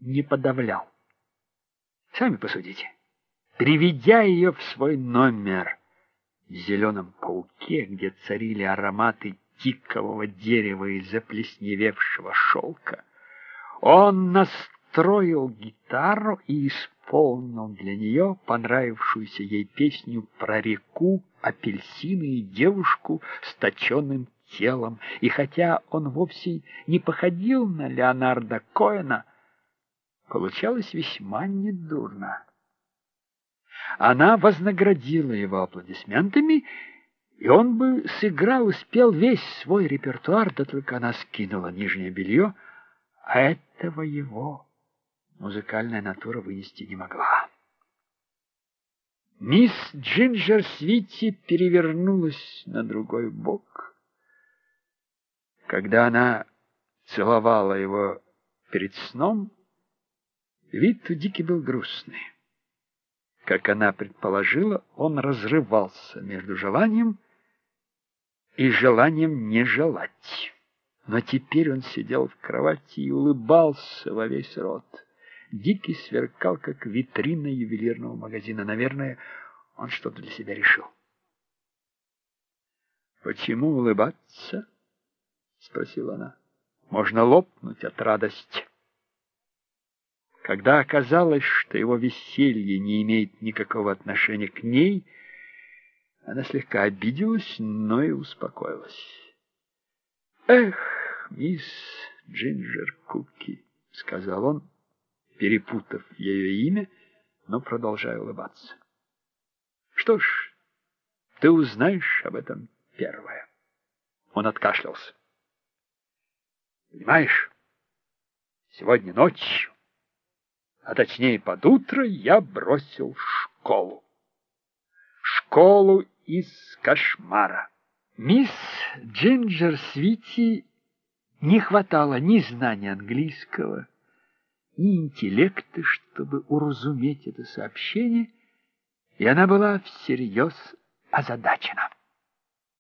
не подавлял. Сами посудите. Приведя ее в свой номер в зеленом пауке, где царили ароматы тикового дерева и заплесневевшего шелка, он настроил гитару и исполнил для нее понравившуюся ей песню про реку, апельсины и девушку с точенным телом. И хотя он вовсе не походил на Леонарда Коэна, получалось весьма недурно. Она вознаградила его аплодисментами, и он бы сыграл и спел весь свой репертуар, да только она скинула нижнее белье, а этого его музыкальная натура вынести не могла. Мисс Джинджер Свити перевернулась на другой бок. Когда она целовала его перед сном, вид у Дики был грустный. Как она предположила, он разрывался между желанием и желанием не желать. Но теперь он сидел в кровати и улыбался во весь рот. Дикий сверкал, как витрина ювелирного магазина. Наверное, он что-то для себя решил. «Почему улыбаться?» — спросила она. «Можно лопнуть от радости». Когда оказалось, что его веселье не имеет никакого отношения к ней, она слегка обиделась, но и успокоилась. «Эх, мисс Джинджер Куки», — сказал он, перепутав ее имя, но продолжая улыбаться. «Что ж, ты узнаешь об этом первое». Он откашлялся. «Понимаешь, сегодня ночью, а точнее под утро, я бросил школу. Школу из кошмара». Мисс Джинджер Свити не хватало ни знания английского, ни интеллекта, чтобы уразуметь это сообщение, и она была всерьез озадачена.